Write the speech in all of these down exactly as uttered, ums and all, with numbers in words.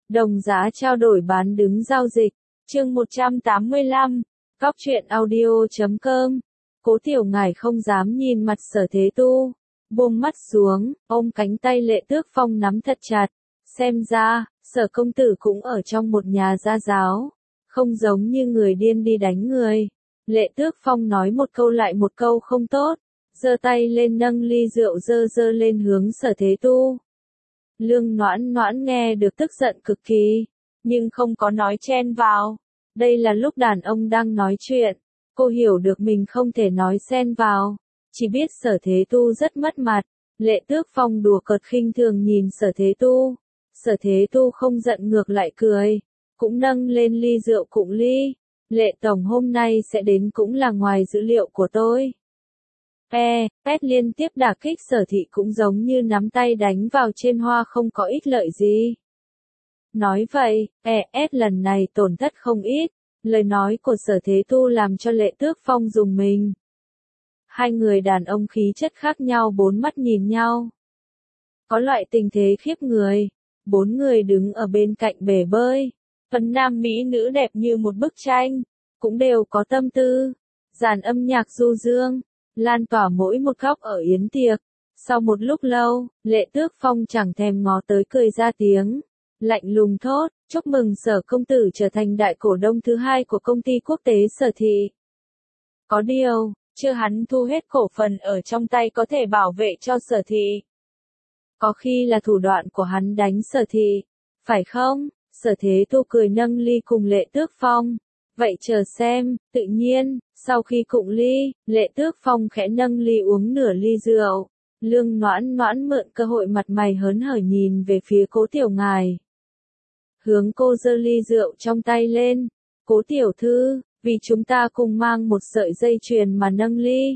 Đồng giá trao đổi bán đứng giao dịch. Chương một trăm tám mươi lăm. Cóc truyện audio chấm com. Cố Tiểu Ngải không dám nhìn mặt Sở Thế Tu, buông mắt xuống, ôm cánh tay Lệ Tước Phong nắm thật chặt. Xem ra, Sở công tử cũng ở trong một nhà gia giáo, không giống như người điên đi đánh người. Lệ Tước Phong nói một câu lại một câu không tốt, giơ tay lên nâng ly rượu dơ dơ lên hướng Sở Thế Tu. Lương Noãn Noãn nghe được tức giận cực kỳ, nhưng không có nói chen vào. Đây là lúc đàn ông đang nói chuyện, cô hiểu được mình không thể nói xen vào, chỉ biết Sở Thế Tu rất mất mặt. Lệ Tước Phong đùa cợt khinh thường nhìn Sở Thế Tu. Sở Thế Tu không giận ngược lại cười, cũng nâng lên ly rượu cụng ly. Lệ tổng hôm nay sẽ đến cũng là ngoài dữ liệu của tôi. E, pét liên tiếp đả kích Sở thị cũng giống như nắm tay đánh vào trên hoa không có ích lợi gì. Nói vậy, E S lần này tổn thất không ít, lời nói của Sở Thế Tu làm cho Lệ Tước Phong rùng mình. Hai người đàn ông khí chất khác nhau bốn mắt nhìn nhau. Có loại tình thế khiếp người, bốn người đứng ở bên cạnh bể bơi, phần nam mỹ nữ đẹp như một bức tranh, cũng đều có tâm tư, dàn âm nhạc du dương, lan tỏa mỗi một góc ở yến tiệc. Sau một lúc lâu, Lệ Tước Phong chẳng thèm ngó tới cười ra tiếng, lạnh lùng thốt, chúc mừng Sở công tử trở thành đại cổ đông thứ hai của công ty quốc tế Sở thị. Có điều, chưa hắn thu hết cổ phần ở trong tay có thể bảo vệ cho Sở thị. Có khi là thủ đoạn của hắn đánh Sở thị, phải không? Sở Thế Tu cười nâng ly cùng Lệ Tước Phong. Vậy chờ xem, tự nhiên, sau khi cụng ly, Lệ Tước Phong khẽ nâng ly uống nửa ly rượu. Lương Noãn Noãn mượn cơ hội mặt mày hớn hở nhìn về phía Cố Tiểu Ngải. Hướng cô giơ ly rượu trong tay lên. Cố tiểu thư, vì chúng ta cùng mang một sợi dây chuyền mà nâng ly.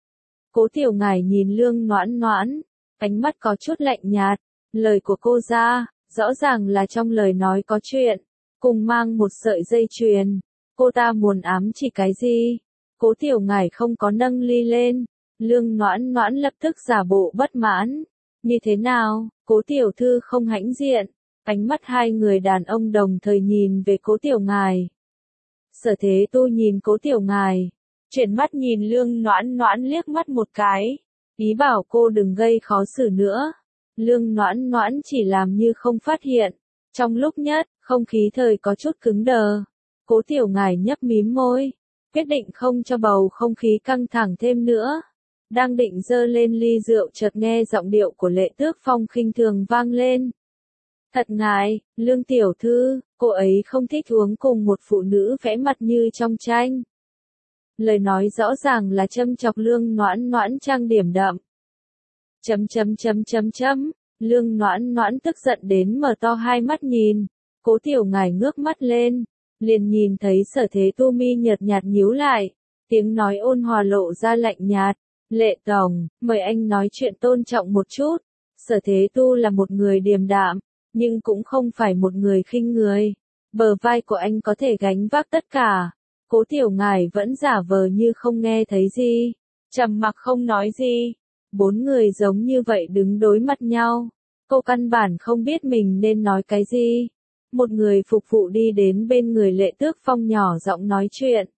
Cố Tiểu Ngải nhìn Lương Noãn Noãn, ánh mắt có chút lạnh nhạt. Lời của cô ra, rõ ràng là trong lời nói có chuyện. Cùng mang một sợi dây chuyền. Cô ta muốn ám chỉ cái gì? Cố Tiểu Ngải không có nâng ly lên. Lương Noãn Noãn lập tức giả bộ bất mãn. Như thế nào, Cố tiểu thư không hãnh diện? Ánh mắt hai người đàn ông đồng thời nhìn về Cố Tiểu Ngải. Sở Thế Tu nhìn Cố Tiểu Ngải, chuyển mắt nhìn Lương Noãn Noãn liếc mắt một cái, ý bảo cô đừng gây khó xử nữa. Lương Noãn Noãn chỉ làm như không phát hiện. Trong lúc nhất, không khí thời có chút cứng đờ. Cố Tiểu Ngải nhấp mím môi, quyết định không cho bầu không khí căng thẳng thêm nữa. Đang định giơ lên ly rượu chợt nghe giọng điệu của Lệ Tước Phong khinh thường vang lên. Thật ngại, Lương tiểu thư, cô ấy không thích uống cùng một phụ nữ vẽ mặt như trong tranh. Lời nói rõ ràng là châm chọc Lương Noãn Noãn trang điểm đậm. Chấm chấm chấm chấm chấm, Lương Noãn Noãn tức giận đến mở to hai mắt nhìn. Cố Tiểu Ngải ngước mắt lên, liền nhìn thấy Sở Thế Tu mi nhợt nhạt nhíu lại, tiếng nói ôn hòa lộ ra lạnh nhạt. Lệ tổng, mời anh nói chuyện tôn trọng một chút. Sở Thế Tu là một người điềm đạm, nhưng cũng không phải một người khinh người. Bờ vai của anh có thể gánh vác tất cả. Cố Tiểu Ngải vẫn giả vờ như không nghe thấy gì, trầm mặc không nói gì. Bốn người giống như vậy đứng đối mặt nhau. Cô căn bản không biết mình nên nói cái gì. Một người phục vụ đi đến bên người Lệ Tước Phong nhỏ giọng nói chuyện.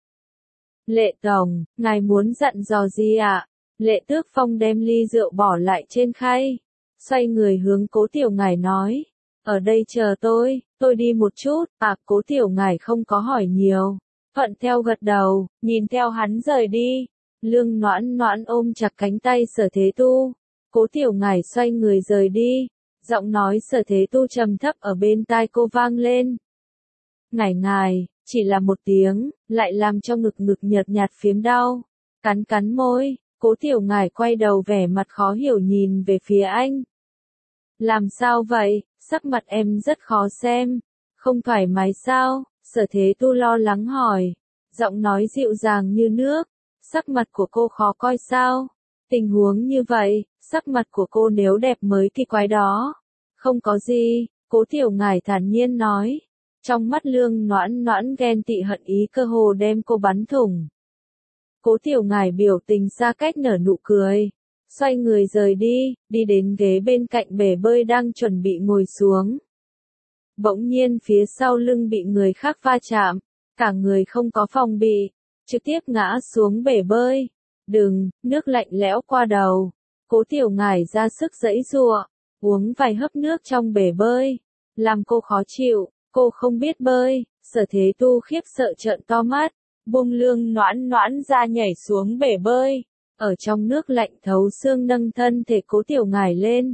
Lệ tổng, ngài muốn dặn dò gì ạ? Lệ Tước Phong đem ly rượu bỏ lại trên khay, xoay người hướng Cố Tiểu Ngải nói. Ở đây chờ tôi, tôi đi một chút. À, Cố Tiểu Ngải không có hỏi nhiều, thuận theo gật đầu, nhìn theo hắn rời đi. Lương Noãn Noãn ôm chặt cánh tay Sở Thế Tu. Cố Tiểu Ngải xoay người rời đi. Giọng nói Sở Thế Tu trầm thấp ở bên tai cô vang lên. Ngải ngài, chỉ là một tiếng, lại làm cho ngực ngực nhợt nhạt phiếm đau. Cắn cắn môi, Cố Tiểu Ngải quay đầu vẻ mặt khó hiểu nhìn về phía anh. Làm sao vậy, sắc mặt em rất khó xem. Không thoải mái sao? Sở Thế Tu lo lắng hỏi. Giọng nói dịu dàng như nước. Sắc mặt của cô khó coi sao? Tình huống như vậy, sắc mặt của cô nếu đẹp mới kỳ quái đó. Không có gì, Cố Tiểu Ngải thản nhiên nói. Trong mắt Lương Noãn Noãn ghen tị hận ý cơ hồ đem cô bắn thủng. Cố Tiểu Ngải biểu tình xa cách nở nụ cười, xoay người rời đi, đi đến ghế bên cạnh bể bơi đang chuẩn bị ngồi xuống. Bỗng nhiên phía sau lưng bị người khác va chạm, cả người không có phòng bị, trực tiếp ngã xuống bể bơi. Đừng, nước lạnh lẽo qua đầu. Cố Tiểu Ngải ra sức giãy giụa, uống vài hớp nước trong bể bơi, làm cô khó chịu, cô không biết bơi. Sở Thế Tu khiếp sợ trợn to mắt, buông Lương Noãn Noãn ra nhảy xuống bể bơi, ở trong nước lạnh thấu xương nâng thân thể Cố Tiểu Ngải lên.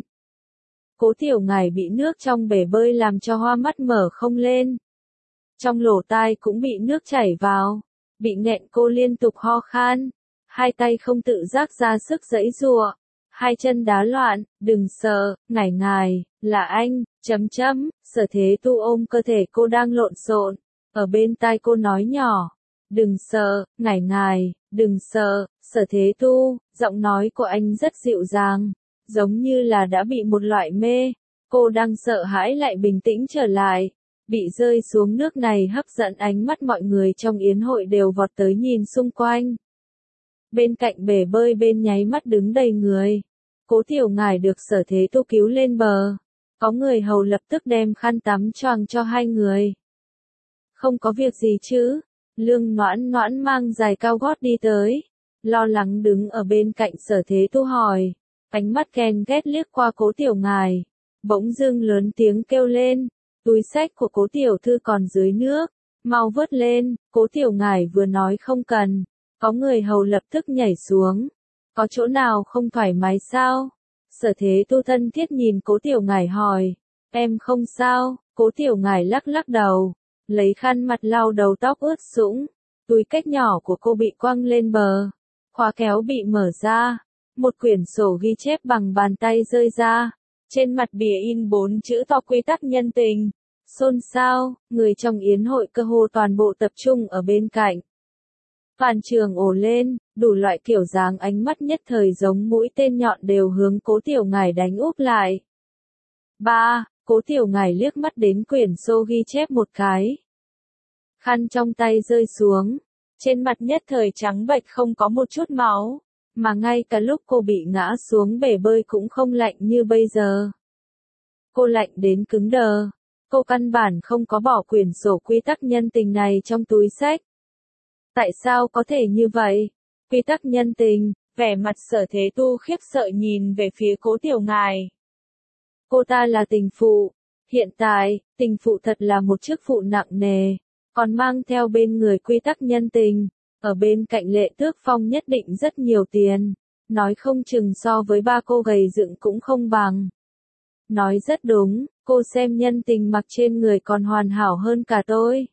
Cố Tiểu Ngải bị nước trong bể bơi làm cho hoa mắt mở không lên. Trong lỗ tai cũng bị nước chảy vào, bị nghẹn cô liên tục ho khan, hai tay không tự giác ra sức giãy giụa, hai chân đá loạn. Đừng sợ, Ngải Ngải, là anh, chấm chấm. Sở Thế Tu ôm cơ thể cô đang lộn xộn, ở bên tai cô nói nhỏ, đừng sợ, Ngải Ngải, đừng sợ. Sở Thế Tu, giọng nói của anh rất dịu dàng, giống như là đã bị một loại mê. Cô đang sợ hãi lại bình tĩnh trở lại. Bị rơi xuống nước này hấp dẫn ánh mắt mọi người trong yến hội đều vọt tới nhìn xung quanh. Bên cạnh bể bơi bên nháy mắt đứng đầy người. Cố Tiểu Ngải được Sở Thế Tu cứu lên bờ. Có người hầu lập tức đem khăn tắm choàng cho hai người. Không có việc gì chứ? Lương Noãn Noãn mang giày cao gót đi tới, lo lắng đứng ở bên cạnh Sở Thế Tu hỏi. Ánh mắt ghen ghét liếc qua Cố Tiểu Ngải, bỗng dưng lớn tiếng kêu lên, túi xách của Cố Tiểu Thư còn dưới nước, mau vớt lên. Cố Tiểu Ngải vừa nói không cần, có người hầu lập tức nhảy xuống. Có chỗ nào không thoải mái sao? Sở Thế Tu thân thiết nhìn Cố Tiểu Ngải hỏi. Em không sao. Cố Tiểu Ngải lắc lắc đầu, lấy khăn mặt lau đầu tóc ướt sũng. Túi cách nhỏ của cô bị quăng lên bờ, khóa kéo bị mở ra, một quyển sổ ghi chép bằng bàn tay rơi ra. Trên mặt bìa in bốn chữ to quy tắc nhân tình. Xôn xao, người trong yến hội cơ hồ toàn bộ tập trung ở bên cạnh. Toàn trường ồ lên, đủ loại kiểu dáng ánh mắt nhất thời giống mũi tên nhọn đều hướng Cố Tiểu Ngải đánh úp lại. Ba, Cố Tiểu Ngải liếc mắt đến quyển sổ ghi chép một cái. Khăn trong tay rơi xuống, trên mặt nhất thời trắng bệch không có một chút máu, mà ngay cả lúc cô bị ngã xuống bể bơi cũng không lạnh như bây giờ. Cô lạnh đến cứng đờ, cô căn bản không có bỏ quyển sổ quy tắc nhân tình này trong túi xách. Tại sao có thể như vậy? Quy tắc nhân tình, vẻ mặt Sở Thế Tu khiếp sợ nhìn về phía Cố Tiểu Ngải. Cô ta là tình phụ, hiện tại, tình phụ thật là một chức phụ nặng nề, còn mang theo bên người quy tắc nhân tình, ở bên cạnh Lệ Tước Phong nhất định rất nhiều tiền, nói không chừng so với ba cô gầy dựng cũng không bằng. Nói rất đúng, cô xem nhân tình mặc trên người còn hoàn hảo hơn cả tôi.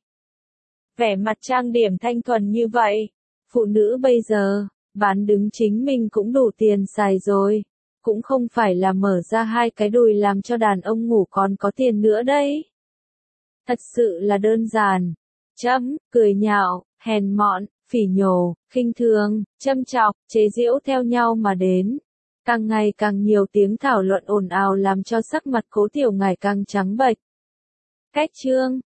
Vẻ mặt trang điểm thanh thuần như vậy, phụ nữ bây giờ, bán đứng chính mình cũng đủ tiền xài rồi, cũng không phải là mở ra hai cái đùi làm cho đàn ông ngủ còn có tiền nữa đấy. Thật sự là đơn giản, chấm, cười nhạo, hèn mọn, phỉ nhổ, khinh thường, châm chọc, chế giễu theo nhau mà đến. Càng ngày càng nhiều tiếng thảo luận ồn ào làm cho sắc mặt Cố Tiểu Ngải càng trắng bệch. Cách chương